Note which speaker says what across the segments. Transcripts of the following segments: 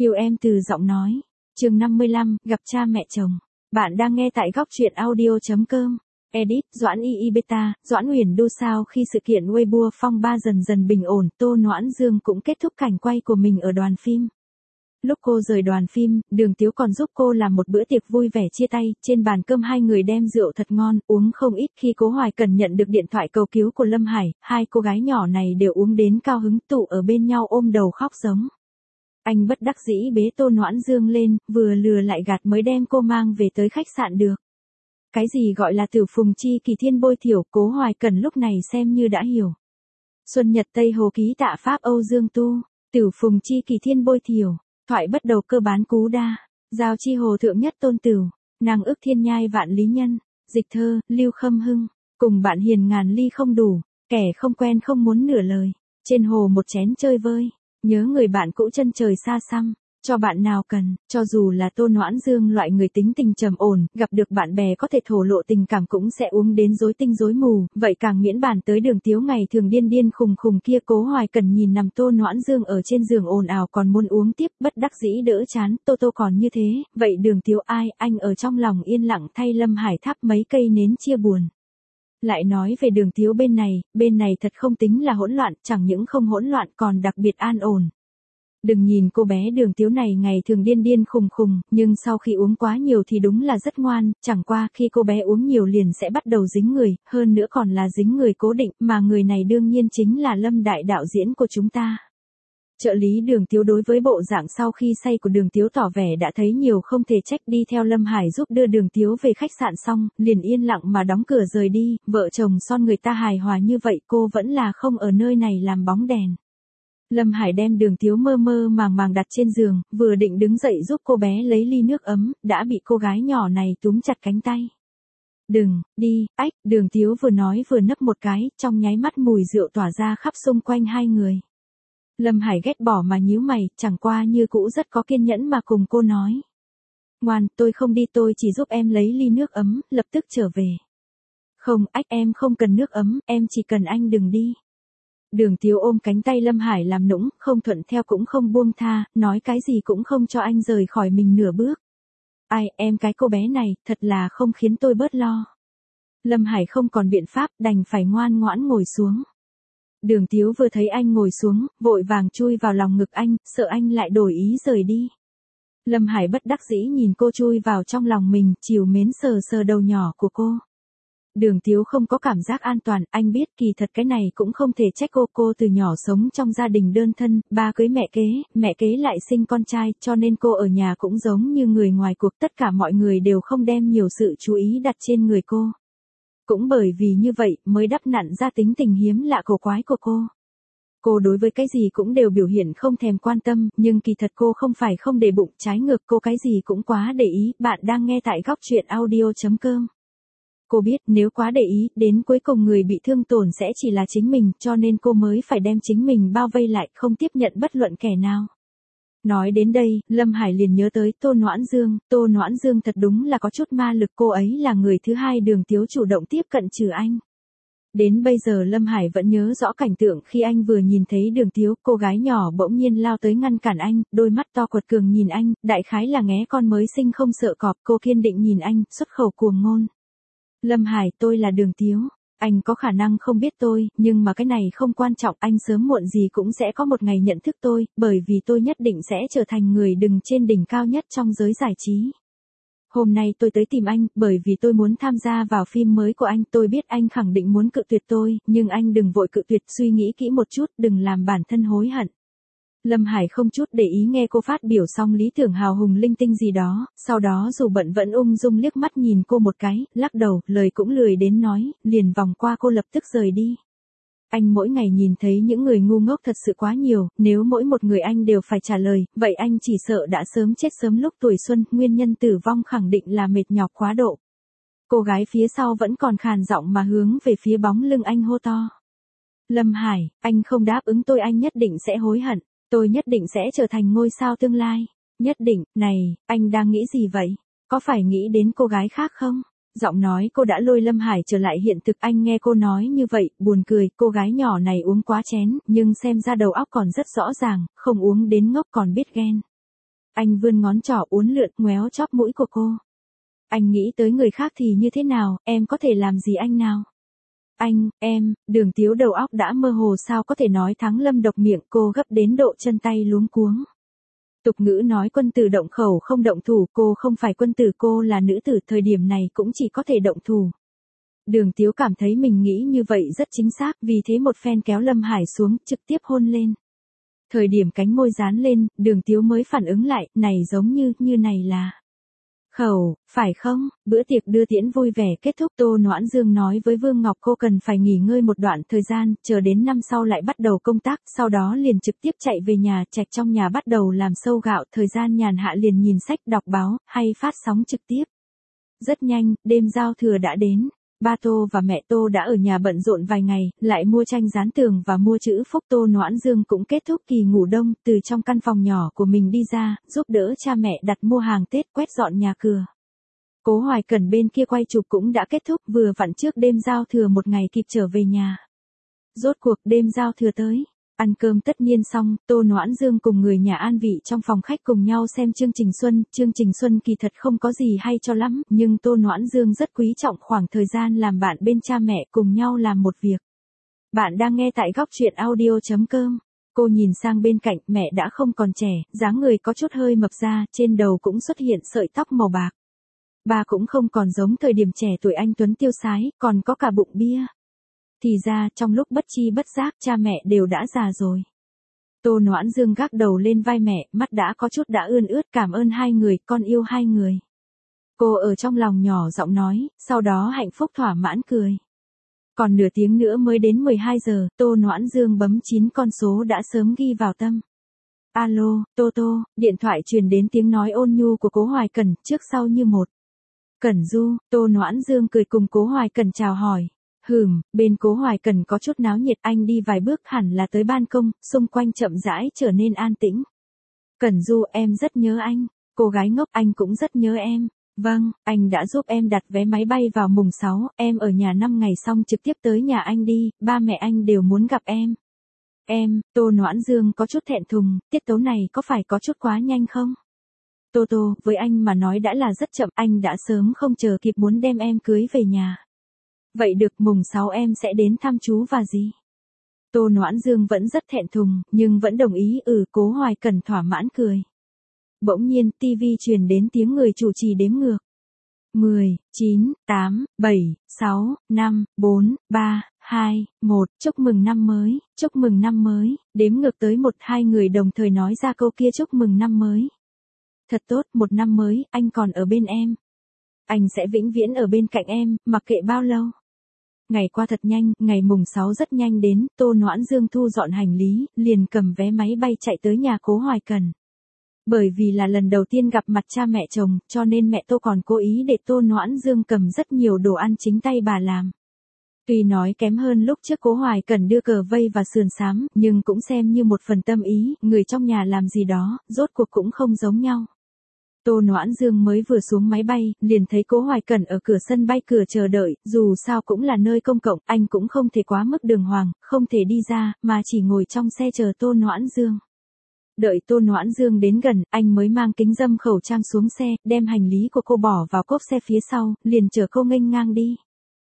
Speaker 1: Yêu em từ giọng nói. Chương 55, gặp cha mẹ chồng. Bạn đang nghe tại góc truyện audio.com. Edit, Doãn Y Beta, Doãn Uyển Du. Sau khi sự kiện Weibo phong ba dần dần bình ổn, Tô Noãn Dương cũng kết thúc cảnh quay của mình ở đoàn phim. Lúc cô rời đoàn phim, Đường Tiếu còn giúp cô làm một bữa tiệc vui vẻ chia tay, trên bàn cơm hai người đem rượu thật ngon, uống không ít. Khi Cố Hoài Cần nhận được điện thoại cầu cứu của Lâm Hải, hai cô gái nhỏ này đều uống đến cao hứng, tụ ở bên nhau ôm đầu khóc giống. Anh bất đắc dĩ bế Tô Noãn Dương lên, vừa lừa lại gạt mới đem cô mang về tới khách sạn được. Cái gì gọi là tử phùng chi kỳ thiên bôi thiểu, Cố Hoài Cần lúc này xem như đã hiểu. Xuân Nhật Tây Hồ ký tạ Pháp Âu Dương Tu, tử phùng chi kỳ thiên bôi thiểu, thoại bất đầu cơ bán cú đa, giao chi hồ thượng nhất tôn tửu, nàng ước thiên nhai vạn lý nhân, dịch thơ, Lưu Khâm Hưng, cùng bạn hiền ngàn ly không đủ, kẻ không quen không muốn nửa lời, trên hồ một chén chơi vơi. Nhớ người bạn cũ chân trời xa xăm, cho bạn nào cần. Cho dù là Tô Noãn Dương loại người tính tình trầm ổn, gặp được bạn bè có thể thổ lộ tình cảm cũng sẽ uống đến rối tinh rối mù, vậy càng miễn bàn tới Đường Tiếu ngày thường điên điên khùng khùng kia. Cố Hoài Cần nhìn nằm Tô Noãn Dương ở trên giường ồn ào còn muốn uống tiếp, bất đắc dĩ đỡ chán. Tô còn như thế, vậy Đường Tiếu ai? Anh ở trong lòng yên lặng thay Lâm Hải thắp mấy cây nến chia buồn. Lại nói về Đường Tiếu bên này thật không tính là hỗn loạn, chẳng những không hỗn loạn còn đặc biệt an ổn. Đừng nhìn cô bé Đường Tiếu này ngày thường điên điên khùng khùng, nhưng sau khi uống quá nhiều thì đúng là rất ngoan, chẳng qua khi cô bé uống nhiều liền sẽ bắt đầu dính người, hơn nữa còn là dính người cố định, mà người này đương nhiên chính là Lâm đại đạo diễn của chúng ta. Trợ lý Đường Tiếu đối với bộ dạng sau khi say của Đường Tiếu tỏ vẻ đã thấy nhiều không thể trách, đi theo Lâm Hải giúp đưa Đường Tiếu về khách sạn xong, liền yên lặng mà đóng cửa rời đi. Vợ chồng son người ta hài hòa như vậy, cô vẫn là không ở nơi này làm bóng đèn. Lâm Hải đem Đường Tiếu mơ mơ màng màng đặt trên giường, vừa định đứng dậy giúp cô bé lấy ly nước ấm, đã bị cô gái nhỏ này túm chặt cánh tay. Đừng, đi, ách. Đường Tiếu vừa nói vừa nấp một cái, trong nháy mắt mùi rượu tỏa ra khắp xung quanh hai người. Lâm Hải ghét bỏ mà nhíu mày, chẳng qua như cũ rất có kiên nhẫn mà cùng cô nói. Ngoan, tôi không đi, tôi chỉ giúp em lấy ly nước ấm, lập tức trở về. Không, ách, em không cần nước ấm, em chỉ cần anh đừng đi. Đường Tiếu ôm cánh tay Lâm Hải làm nũng, không thuận theo cũng không buông tha, nói cái gì cũng không cho anh rời khỏi mình nửa bước. Ai, em cái cô bé này, thật là không khiến tôi bớt lo. Lâm Hải không còn biện pháp, đành phải ngoan ngoãn ngồi xuống. Đường Tiếu vừa thấy anh ngồi xuống, vội vàng chui vào lòng ngực anh, sợ anh lại đổi ý rời đi. Lâm Hải bất đắc dĩ nhìn cô chui vào trong lòng mình, trìu mến sờ sờ đầu nhỏ của cô. Đường Tiếu không có cảm giác an toàn, anh biết kỳ thật cái này cũng không thể trách cô từ nhỏ sống trong gia đình đơn thân, ba cưới mẹ kế lại sinh con trai, cho nên cô ở nhà cũng giống như người ngoài cuộc, tất cả mọi người đều không đem nhiều sự chú ý đặt trên người cô. Cũng bởi vì như vậy mới đắp nặn ra tính tình hiếm lạ cổ quái của cô. Cô đối với cái gì cũng đều biểu hiện không thèm quan tâm, nhưng kỳ thật cô không phải không để bụng, trái ngược cô cái gì cũng quá để ý. Bạn đang nghe tại góc truyện audio.com. Cô biết nếu quá để ý, đến cuối cùng người bị thương tổn sẽ chỉ là chính mình, cho nên cô mới phải đem chính mình bao vây lại, không tiếp nhận bất luận kẻ nào. Nói đến đây, Lâm Hải liền nhớ tới Tô Noãn Dương thật đúng là có chút ma lực, cô ấy là người thứ hai Đường Tiếu chủ động tiếp cận trừ anh. Đến bây giờ Lâm Hải vẫn nhớ rõ cảnh tượng khi anh vừa nhìn thấy Đường Tiếu, cô gái nhỏ bỗng nhiên lao tới ngăn cản anh, đôi mắt to quật cường nhìn anh, đại khái là nghé con mới sinh không sợ cọp, cô kiên định nhìn anh, xuất khẩu cuồng ngôn. Lâm Hải, tôi là Đường Tiếu. Anh có khả năng không biết tôi, nhưng mà cái này không quan trọng, anh sớm muộn gì cũng sẽ có một ngày nhận thức tôi, bởi vì tôi nhất định sẽ trở thành người đứng trên đỉnh cao nhất trong giới giải trí. Hôm nay tôi tới tìm anh, bởi vì tôi muốn tham gia vào phim mới của anh, tôi biết anh khẳng định muốn cự tuyệt tôi, nhưng anh đừng vội cự tuyệt, suy nghĩ kỹ một chút, đừng làm bản thân hối hận. Lâm Hải không chút để ý nghe cô phát biểu xong lý tưởng hào hùng linh tinh gì đó, sau đó dù bận vẫn ung dung liếc mắt nhìn cô một cái, lắc đầu, lời cũng lười đến nói, liền vòng qua cô lập tức rời đi. Anh mỗi ngày nhìn thấy những người ngu ngốc thật sự quá nhiều, nếu mỗi một người anh đều phải trả lời, vậy anh chỉ sợ đã sớm chết sớm lúc tuổi xuân, nguyên nhân tử vong khẳng định là mệt nhọc quá độ. Cô gái phía sau vẫn còn khàn giọng mà hướng về phía bóng lưng anh hô to. Lâm Hải, anh không đáp ứng tôi anh nhất định sẽ hối hận. Tôi nhất định sẽ trở thành ngôi sao tương lai. Nhất định, này, anh đang nghĩ gì vậy? Có phải nghĩ đến cô gái khác không? Giọng nói cô đã lôi Lâm Hải trở lại hiện thực, anh nghe cô nói như vậy, buồn cười, cô gái nhỏ này uống quá chén, nhưng xem ra đầu óc còn rất rõ ràng, không uống đến ngốc còn biết ghen. Anh vươn ngón trỏ uốn lượn ngoéo chóp mũi của cô. Anh nghĩ tới người khác thì như thế nào, em có thể làm gì anh nào? Anh, em, Đường Tiếu đầu óc đã mơ hồ sao có thể nói thắng Lâm độc miệng, cô gấp đến độ chân tay luống cuống. Tục ngữ nói quân tử động khẩu không động thủ, cô không phải quân tử, cô là nữ tử, thời điểm này cũng chỉ có thể động thủ. Đường Tiếu cảm thấy mình nghĩ như vậy rất chính xác, vì thế một phen kéo Lâm Hải xuống, trực tiếp hôn lên. Thời điểm cánh môi dán lên, Đường Tiếu mới phản ứng lại, này giống như này là khẩu, phải không? Bữa tiệc đưa tiễn vui vẻ kết thúc, Tô Noãn Dương nói với Vương Ngọc cô cần phải nghỉ ngơi một đoạn thời gian, chờ đến năm sau lại bắt đầu công tác, sau đó liền trực tiếp chạy về nhà, Trạch trong nhà bắt đầu làm sâu gạo, thời gian nhàn hạ liền nhìn sách, đọc báo, hay phát sóng trực tiếp. Rất nhanh, đêm giao thừa đã đến. Ba Tô và mẹ Tô đã ở nhà bận rộn vài ngày, lại mua tranh dán tường và mua chữ phúc. Tô Noãn Dương cũng kết thúc kỳ ngủ đông, từ trong căn phòng nhỏ của mình đi ra, giúp đỡ cha mẹ đặt mua hàng Tết, quét dọn nhà cửa. Cố Hoài Cẩn bên kia quay chụp cũng đã kết thúc, vừa vặn trước đêm giao thừa một ngày kịp trở về nhà. Rốt cuộc đêm giao thừa tới. Ăn cơm tất niên xong, Tô Noãn Dương cùng người nhà an vị trong phòng khách cùng nhau xem chương trình Xuân. Chương trình Xuân kỳ thật không có gì hay cho lắm, nhưng Tô Noãn Dương rất quý trọng khoảng thời gian làm bạn bên cha mẹ, cùng nhau làm một việc. Bạn đang nghe tại góc truyện audio.com. Cô nhìn sang bên cạnh, mẹ đã không còn trẻ, dáng người có chút hơi mập ra, trên đầu cũng xuất hiện sợi tóc màu bạc. Bà cũng không còn giống thời điểm trẻ tuổi anh tuấn tiêu sái, còn có cả bụng bia. Thì ra, trong lúc bất chi bất giác, cha mẹ đều đã già rồi. Tô Noãn Dương gác đầu lên vai mẹ, mắt đã có chút đã ươn ướt, cảm ơn hai người, con yêu hai người. Cô ở trong lòng nhỏ giọng nói, sau đó hạnh phúc thỏa mãn cười. Còn nửa tiếng nữa mới đến 12 giờ, Tô Noãn Dương bấm 9 con số đã sớm ghi vào tâm. Alo, Tô Tô, điện thoại truyền đến tiếng nói ôn nhu của Cố Hoài Cẩn, trước sau như một. Cẩn Du, Tô Noãn Dương cười cùng Cố Hoài Cẩn chào hỏi. Bên Cố Hoài Cẩn có chút náo nhiệt, anh đi vài bước hẳn là tới ban công, xung quanh chậm rãi trở nên an tĩnh. Cẩn Du, em rất nhớ anh. Cô gái ngốc, anh cũng rất nhớ em. Vâng, anh đã giúp em đặt vé máy bay vào mùng 6, em ở nhà 5 ngày xong trực tiếp tới nhà anh đi, ba mẹ anh đều muốn gặp em. Tô Noãn Dương có chút thẹn thùng, tiết tấu này có phải có chút quá nhanh không? Tô Tô, với anh mà nói đã là rất chậm, anh đã sớm không chờ kịp muốn đem em cưới về nhà. Vậy được, mùng 6 em sẽ đến thăm chú và dì. Tô Noãn Dương vẫn rất thẹn thùng, nhưng vẫn đồng ý. Cố Hoài Cẩn thỏa mãn cười. Bỗng nhiên, TV truyền đến tiếng người chủ trì đếm ngược. 10, 9, 8, 7, 6, 5, 4, 3, 2, 1, chúc mừng năm mới, chúc mừng năm mới. Đếm ngược tới 1-2 người đồng thời nói ra câu kia chúc mừng năm mới. Thật tốt, một năm mới, anh còn ở bên em. Anh sẽ vĩnh viễn ở bên cạnh em, mặc kệ bao lâu. Ngày qua thật nhanh, ngày mùng 6 rất nhanh đến, Tô Noãn Dương thu dọn hành lý, liền cầm vé máy bay chạy tới nhà Cố Hoài Cẩn. Bởi vì là lần đầu tiên gặp mặt cha mẹ chồng, cho nên mẹ Tô còn cố ý để Tô Noãn Dương cầm rất nhiều đồ ăn chính tay bà làm. Tuy nói kém hơn lúc trước Cố Hoài Cẩn đưa cờ vây và sườn xám, nhưng cũng xem như một phần tâm ý, người trong nhà làm gì đó, rốt cuộc cũng không giống nhau. Tô Noãn Dương mới vừa xuống máy bay, liền thấy Cố Hoài Cẩn ở cửa sân bay cửa chờ đợi, dù sao cũng là nơi công cộng, anh cũng không thể quá mức đường hoàng, không thể đi ra, mà chỉ ngồi trong xe chờ Tô Noãn Dương. Đợi Tô Noãn Dương đến gần, anh mới mang kính râm khẩu trang xuống xe, đem hành lý của cô bỏ vào cốp xe phía sau, liền chở cô nghênh ngang đi.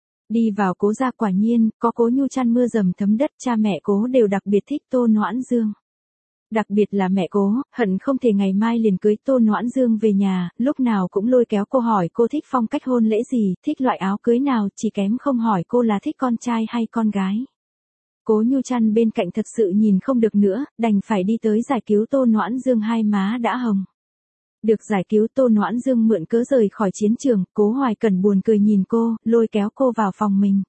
Speaker 1: Đi vào Cố gia quả nhiên, có Cố Nhu chăn mưa dầm thấm đất, cha mẹ Cố đều đặc biệt thích Tô Noãn Dương. Đặc biệt là mẹ Cố, hận không thể ngày mai liền cưới Tô Noãn Dương về nhà, lúc nào cũng lôi kéo cô hỏi cô thích phong cách hôn lễ gì, thích loại áo cưới nào, chỉ kém không hỏi cô là thích con trai hay con gái. Cố Nhu chăn bên cạnh thật sự nhìn không được nữa, đành phải đi tới giải cứu Tô Noãn Dương, hai má đã hồng. Được giải cứu, Tô Noãn Dương mượn cớ rời khỏi chiến trường, Cố Hoài Cẩn buồn cười nhìn cô, lôi kéo cô vào phòng mình.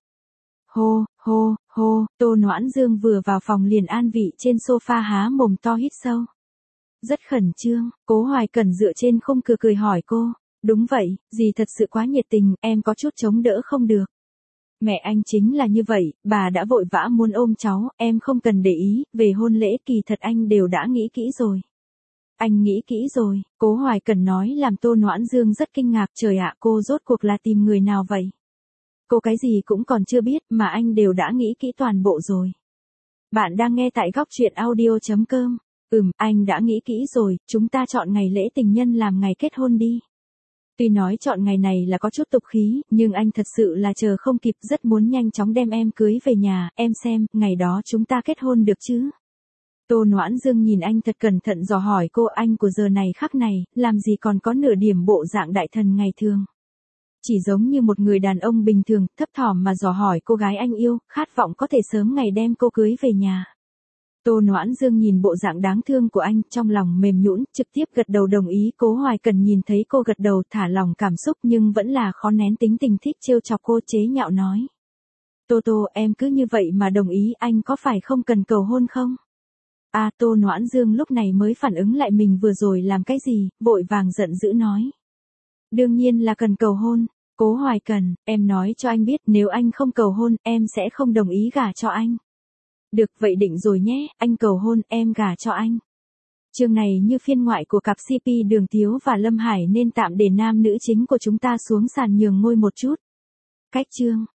Speaker 1: Hô, hô, hô, Tô Noãn Dương vừa vào phòng liền an vị trên sofa há mồm to hít sâu. Rất khẩn trương, Cố Hoài Cẩn dựa trên khung cửa cười hỏi cô. Đúng vậy, dì thật sự quá nhiệt tình, em có chút chống đỡ không được. Mẹ anh chính là như vậy, bà đã vội vã muốn ôm cháu, em không cần để ý, về hôn lễ kỳ thật anh đều đã nghĩ kỹ rồi. Anh nghĩ kỹ rồi, Cố Hoài Cẩn nói làm Tô Noãn Dương rất kinh ngạc, trời ạ, cô rốt cuộc là tìm người nào vậy? Cô cái gì cũng còn chưa biết mà anh đều đã nghĩ kỹ toàn bộ rồi. Bạn đang nghe tại góc truyện audio.com. Anh đã nghĩ kỹ rồi, chúng ta chọn ngày lễ tình nhân làm ngày kết hôn đi. Tuy nói chọn ngày này là có chút tục khí, nhưng anh thật sự là chờ không kịp, rất muốn nhanh chóng đem em cưới về nhà, em xem, ngày đó chúng ta kết hôn được chứ? Tô Noãn Dương nhìn anh thật cẩn thận dò hỏi cô, anh của giờ này khắc này, làm gì còn có nửa điểm bộ dạng đại thần ngày thường. Chỉ giống như một người đàn ông bình thường, thấp thỏm mà dò hỏi cô gái anh yêu, khát vọng có thể sớm ngày đem cô cưới về nhà. Tô Noãn Dương nhìn bộ dạng đáng thương của anh, trong lòng mềm nhũn, trực tiếp gật đầu đồng ý. Cố Hoài Cần nhìn thấy cô gật đầu thả lòng cảm xúc nhưng vẫn là khó nén tính tình thích trêu chọc cô, chế nhạo nói. Tô Tô, em cứ như vậy mà đồng ý, anh có phải không cần cầu hôn không? Tô Noãn Dương lúc này mới phản ứng lại mình vừa rồi làm cái gì, vội vàng giận dữ nói. Đương nhiên là cần cầu hôn. Cố Hoài Cần, em nói cho anh biết nếu anh không cầu hôn, em sẽ không đồng ý gả cho anh. Được, vậy định rồi nhé, anh cầu hôn, em gả cho anh. Chương này như phiên ngoại của cặp CP Đường Tiếu và Lâm Hải nên tạm để nam nữ chính của chúng ta xuống sàn nhường ngôi một chút. Cách chương.